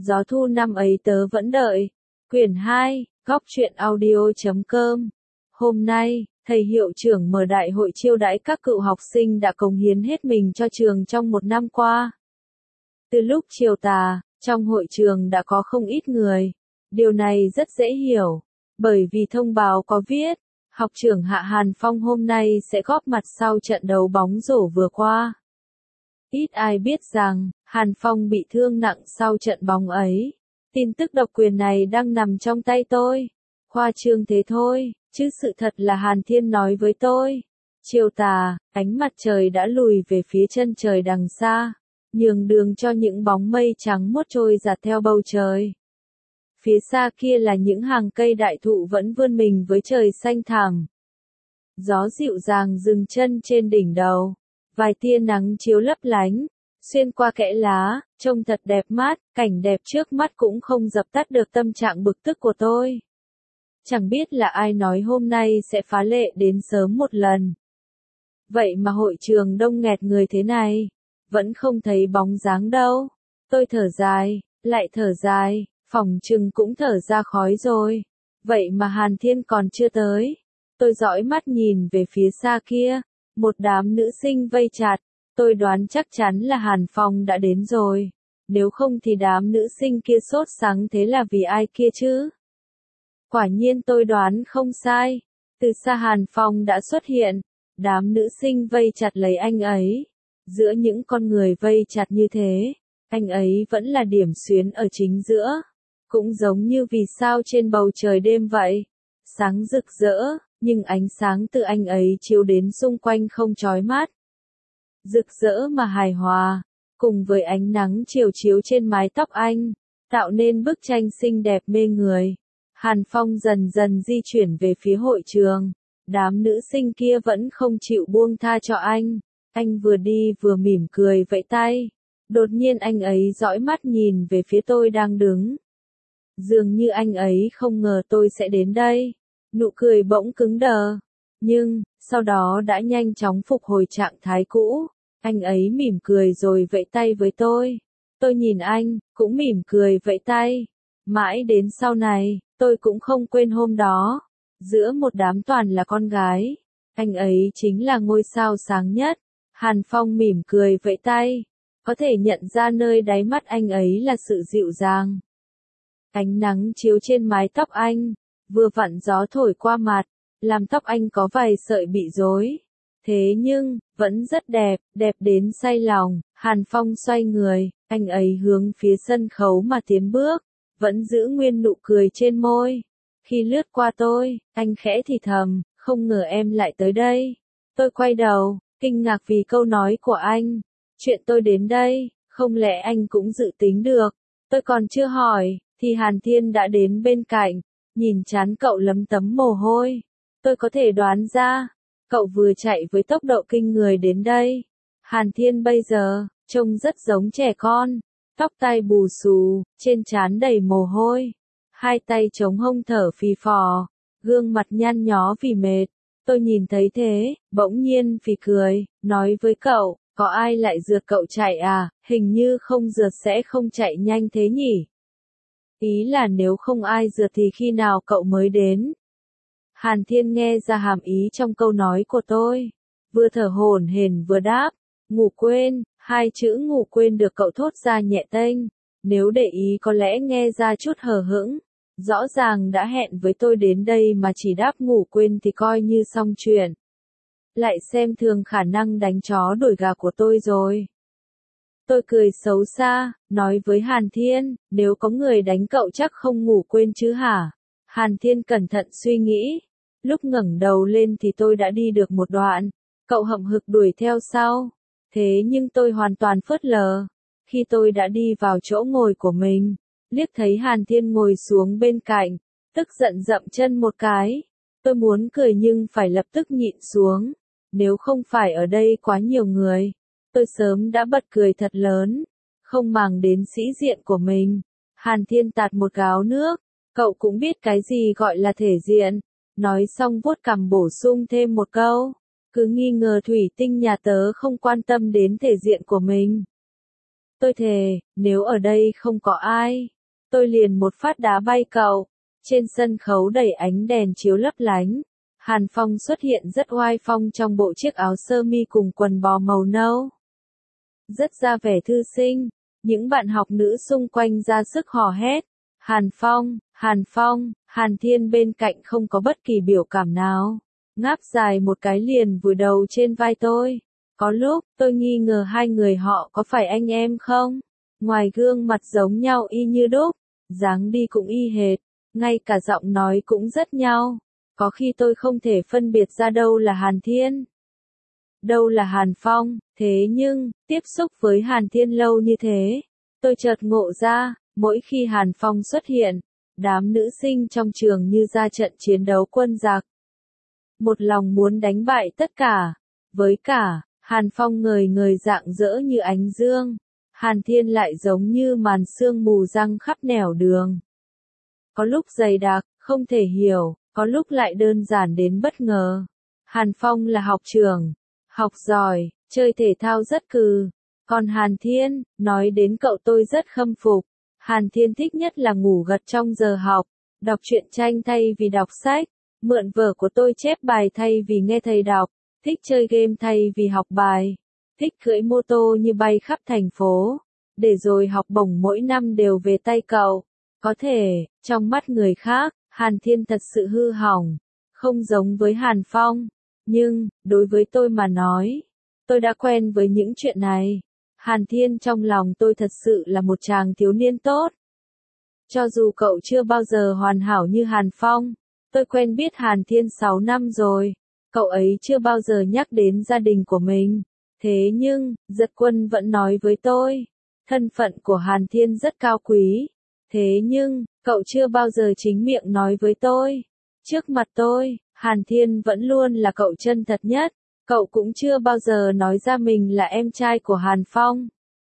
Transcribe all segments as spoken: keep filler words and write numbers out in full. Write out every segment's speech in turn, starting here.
Gió thu năm ấy tớ vẫn đợi. Quyển hai, góc truyện audio.com. Hôm nay, thầy hiệu trưởng mở đại hội chiêu đãi các cựu học sinh đã cống hiến hết mình cho trường trong một năm qua. Từ lúc chiều tà, trong hội trường đã có không ít người. Điều này rất dễ hiểu, bởi vì thông báo có viết, học trưởng Hạ Hàn Phong hôm nay sẽ góp mặt sau trận đấu bóng rổ vừa qua. Ít ai biết rằng, Hàn Phong bị thương nặng sau trận bóng ấy. Tin tức độc quyền này đang nằm trong tay tôi. Khoa trương thế thôi, chứ sự thật là Hàn Thiên nói với tôi. Chiều tà, ánh mặt trời đã lùi về phía chân trời đằng xa, nhường đường cho những bóng mây trắng muốt trôi dạt theo bầu trời. Phía xa kia là những hàng cây đại thụ vẫn vươn mình với trời xanh thẳm. Gió dịu dàng dừng chân trên đỉnh đầu, vài tia nắng chiếu lấp lánh, xuyên qua kẽ lá, trông thật đẹp mắt, cảnh đẹp trước mắt cũng không dập tắt được tâm trạng bực tức của tôi. Chẳng biết là ai nói hôm nay sẽ phá lệ đến sớm một lần. Vậy mà hội trường đông nghẹt người thế này, vẫn không thấy bóng dáng đâu. Tôi thở dài, lại thở dài, phòng trừng cũng thở ra khói rồi. Vậy mà Hàn Thiên còn chưa tới. Tôi dõi mắt nhìn về phía xa kia, một đám nữ sinh vây chặt. Tôi đoán chắc chắn là Hàn Phong đã đến rồi. Nếu không thì đám nữ sinh kia sốt sắng thế là vì ai kia chứ? Quả nhiên tôi đoán không sai. Từ xa Hàn Phong đã xuất hiện. Đám nữ sinh vây chặt lấy anh ấy. Giữa những con người vây chặt như thế, anh ấy vẫn là điểm xuyến ở chính giữa. Cũng giống như vì sao trên bầu trời đêm vậy. Sáng rực rỡ, nhưng ánh sáng từ anh ấy chiếu đến xung quanh không chói mắt. Rực rỡ mà hài hòa, cùng với ánh nắng chiều chiếu trên mái tóc anh, tạo nên bức tranh xinh đẹp mê người. Hàn Phong dần dần di chuyển về phía hội trường. Đám nữ sinh kia vẫn không chịu buông tha cho anh. Anh vừa đi vừa mỉm cười vẫy tay. Đột nhiên anh ấy dõi mắt nhìn về phía tôi đang đứng. Dường như anh ấy không ngờ tôi sẽ đến đây. Nụ cười bỗng cứng đờ. Nhưng, sau đó đã nhanh chóng phục hồi trạng thái cũ. Anh ấy mỉm cười rồi vẫy tay với tôi. Tôi nhìn anh, cũng mỉm cười vẫy tay. Mãi đến sau này, tôi cũng không quên hôm đó. Giữa một đám toàn là con gái, anh ấy chính là ngôi sao sáng nhất. Hàn Phong mỉm cười vẫy tay. Có thể nhận ra nơi đáy mắt anh ấy là sự dịu dàng. Ánh nắng chiếu trên mái tóc anh, vừa vặn gió thổi qua mặt, làm tóc anh có vài sợi bị rối. Thế nhưng, vẫn rất đẹp, đẹp đến say lòng. Hàn Phong xoay người, anh ấy hướng phía sân khấu mà tiến bước, vẫn giữ nguyên nụ cười trên môi. Khi lướt qua tôi, anh khẽ thì thầm, không ngờ em lại tới đây. Tôi quay đầu, kinh ngạc vì câu nói của anh. Chuyện tôi đến đây, không lẽ anh cũng dự tính được? Tôi còn chưa hỏi, thì Hàn Thiên đã đến bên cạnh, nhìn trán cậu lấm tấm mồ hôi. Tôi có thể đoán ra, cậu vừa chạy với tốc độ kinh người đến đây. Hàn Thiên bây giờ, trông rất giống trẻ con, tóc tai bù xù, trên trán đầy mồ hôi. Hai tay chống hông thở phì phò, gương mặt nhăn nhó vì mệt. Tôi nhìn thấy thế, bỗng nhiên phì cười, nói với cậu, có ai lại rượt cậu chạy à, hình như không rượt sẽ không chạy nhanh thế nhỉ? Ý là nếu không ai rượt thì khi nào cậu mới đến? Hàn Thiên nghe ra hàm ý trong câu nói của tôi. Vừa thở hổn hển vừa đáp, ngủ quên, hai chữ ngủ quên được cậu thốt ra nhẹ tênh. Nếu để ý có lẽ nghe ra chút hờ hững. Rõ ràng đã hẹn với tôi đến đây mà chỉ đáp ngủ quên thì coi như xong chuyện. Lại xem thường khả năng đánh chó đuổi gà của tôi rồi. Tôi cười xấu xa, nói với Hàn Thiên, nếu có người đánh cậu chắc không ngủ quên chứ hả? Hàn Thiên cẩn thận suy nghĩ. Lúc ngẩng đầu lên thì tôi đã đi được một đoạn. Cậu hậm hực đuổi theo sau. Thế nhưng tôi hoàn toàn phớt lờ. Khi tôi đã đi vào chỗ ngồi của mình, liếc thấy Hàn Thiên ngồi xuống bên cạnh, tức giận dậm chân một cái. Tôi muốn cười nhưng phải lập tức nhịn xuống. Nếu không phải ở đây quá nhiều người, tôi sớm đã bật cười thật lớn, không màng đến sĩ diện của mình. Hàn Thiên tạt một gáo nước, cậu cũng biết cái gì gọi là thể diện. Nói xong vuốt cằm bổ sung thêm một câu, cứ nghi ngờ thủy tinh nhà tớ không quan tâm đến thể diện của mình. Tôi thề, nếu ở đây không có ai, tôi liền một phát đá bay cậu. Trên sân khấu đầy ánh đèn chiếu lấp lánh, Hàn Phong xuất hiện rất oai phong trong bộ chiếc áo sơ mi cùng quần bò màu nâu. Rất ra vẻ thư sinh, những bạn học nữ xung quanh ra sức hò hét. Hàn Phong, Hàn Phong, Hàn Thiên bên cạnh không có bất kỳ biểu cảm nào. Ngáp dài một cái liền vùi đầu trên vai tôi. Có lúc, tôi nghi ngờ hai người họ có phải anh em không? Ngoài gương mặt giống nhau y như đúc, dáng đi cũng y hệt, ngay cả giọng nói cũng rất nhau. Có khi tôi không thể phân biệt ra đâu là Hàn Thiên, đâu là Hàn Phong, thế nhưng, tiếp xúc với Hàn Thiên lâu như thế, tôi chợt ngộ ra, mỗi khi Hàn Phong xuất hiện, đám nữ sinh trong trường như ra trận chiến đấu quân giặc. Một lòng muốn đánh bại tất cả, với cả, Hàn Phong ngời ngời rạng rỡ như ánh dương, Hàn Thiên lại giống như màn sương mù giăng khắp nẻo đường. Có lúc dày đặc, không thể hiểu, có lúc lại đơn giản đến bất ngờ. Hàn Phong là học trưởng, học giỏi, chơi thể thao rất cừ. Còn Hàn Thiên, nói đến cậu tôi rất khâm phục. Hàn Thiên thích nhất là ngủ gật trong giờ học, đọc truyện tranh thay vì đọc sách, mượn vở của tôi chép bài thay vì nghe thầy đọc, thích chơi game thay vì học bài, thích cưỡi mô tô như bay khắp thành phố, để rồi học bổng mỗi năm đều về tay cậu. Có thể, trong mắt người khác, Hàn Thiên thật sự hư hỏng, không giống với Hàn Phong, nhưng, đối với tôi mà nói, tôi đã quen với những chuyện này. Hàn Thiên trong lòng tôi thật sự là một chàng thiếu niên tốt. Cho dù cậu chưa bao giờ hoàn hảo như Hàn Phong, tôi quen biết Hàn Thiên sáu năm rồi, cậu ấy chưa bao giờ nhắc đến gia đình của mình. Thế nhưng, Giật Quân vẫn nói với tôi, thân phận của Hàn Thiên rất cao quý. Thế nhưng, cậu chưa bao giờ chính miệng nói với tôi. Trước mặt tôi, Hàn Thiên vẫn luôn là cậu chân thật nhất. Cậu cũng chưa bao giờ nói ra mình là em trai của Hàn Phong.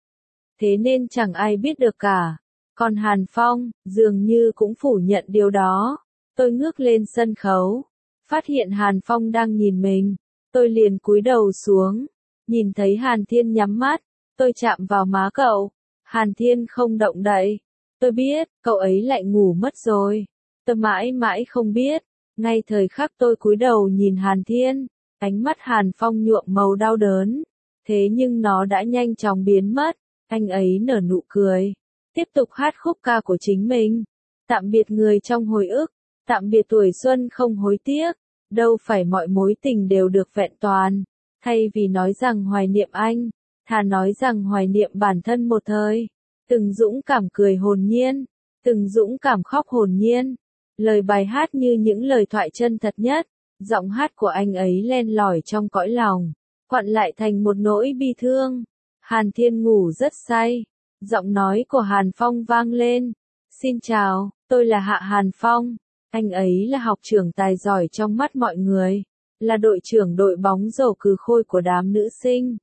Thế nên chẳng ai biết được cả. Còn Hàn Phong, dường như cũng phủ nhận điều đó. Tôi ngước lên sân khấu, phát hiện Hàn Phong đang nhìn mình. Tôi liền cúi đầu xuống, nhìn thấy Hàn Thiên nhắm mắt. Tôi chạm vào má cậu. Hàn Thiên không động đậy. Tôi biết, cậu ấy lại ngủ mất rồi. Tôi mãi mãi không biết. Ngay thời khắc tôi cúi đầu nhìn Hàn Thiên, ánh mắt Hàn Phong nhuộm màu đau đớn. Thế nhưng nó đã nhanh chóng biến mất. Anh ấy nở nụ cười, tiếp tục hát khúc ca của chính mình. Tạm biệt người trong hồi ức, tạm biệt tuổi xuân không hối tiếc. Đâu phải mọi mối tình đều được vẹn toàn. Thay vì nói rằng hoài niệm anh, thà nói rằng hoài niệm bản thân một thời. Từng dũng cảm cười hồn nhiên, từng dũng cảm khóc hồn nhiên. Lời bài hát như những lời thoại chân thật nhất. Giọng hát của anh ấy len lỏi trong cõi lòng, quặn lại thành một nỗi bi thương. Hàn Thiên ngủ rất say. Giọng nói của Hàn Phong vang lên. Xin chào, tôi là Hạ Hàn Phong. Anh ấy là học trưởng tài giỏi trong mắt mọi người. Là đội trưởng đội bóng rổ cừ khôi của đám nữ sinh.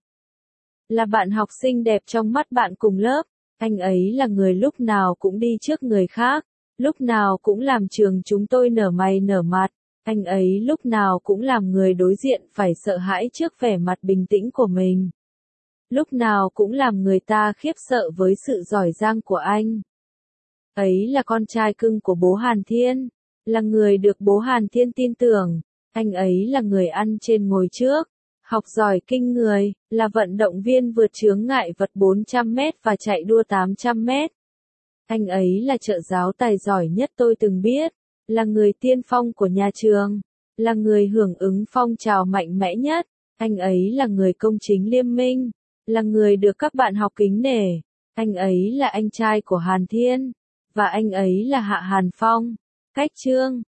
Là bạn học sinh đẹp trong mắt bạn cùng lớp. Anh ấy là người lúc nào cũng đi trước người khác. Lúc nào cũng làm trường chúng tôi nở mày nở mặt. Anh ấy lúc nào cũng làm người đối diện phải sợ hãi trước vẻ mặt bình tĩnh của mình. Lúc nào cũng làm người ta khiếp sợ với sự giỏi giang của anh. Ấy là con trai cưng của bố Hàn Thiên, là người được bố Hàn Thiên tin tưởng. Anh ấy là người ăn trên ngồi trước, học giỏi kinh người, là vận động viên vượt chướng ngại vật bốn trăm mét và chạy đua tám trăm mét. Anh ấy là trợ giáo tài giỏi nhất tôi từng biết. Là người tiên phong của nhà trường, là người hưởng ứng phong trào mạnh mẽ nhất. Anh ấy là người công chính liêm minh, là người được các bạn học kính nể. Anh ấy là anh trai của Hàn Thiên, và anh ấy là Hạ Hàn Phong. Cách chương